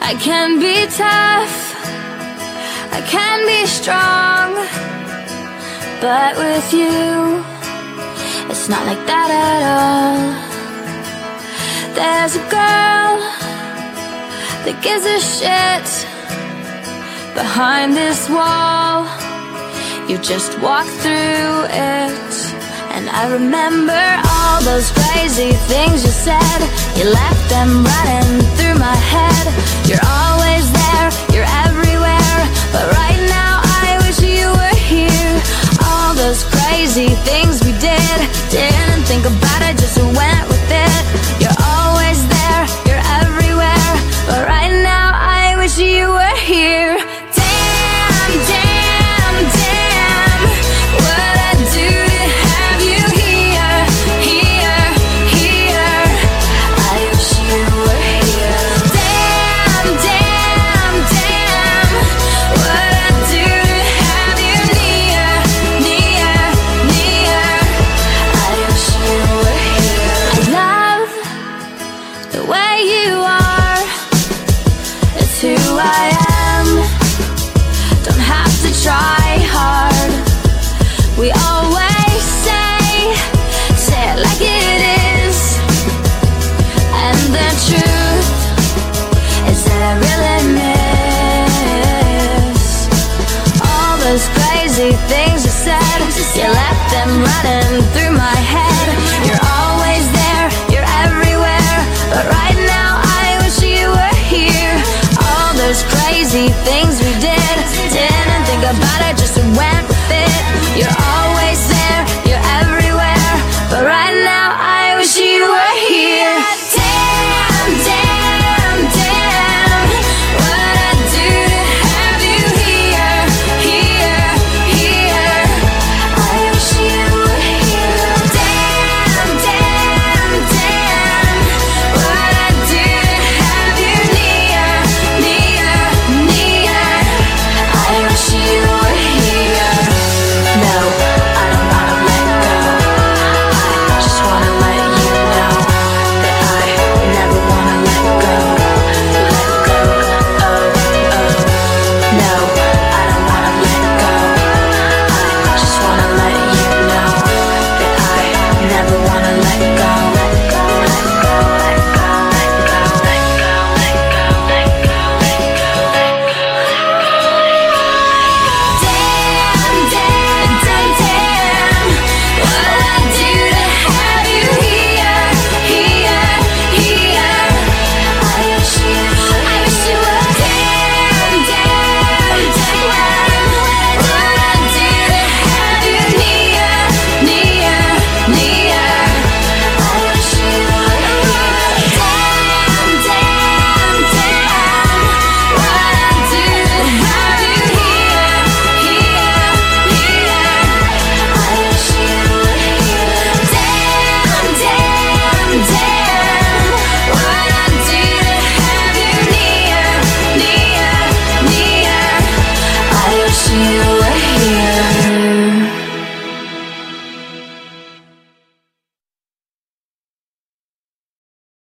I can be tough, I can be strong, but with you, it's not like that at all. There's a girl that gives a shit behind this wall. You just walk through it, and I remember all those crazy things you said. You left them running through my head. You're always there, you're everywhere, but right now I wish you were here. All those crazy things we did, didn't think about it, just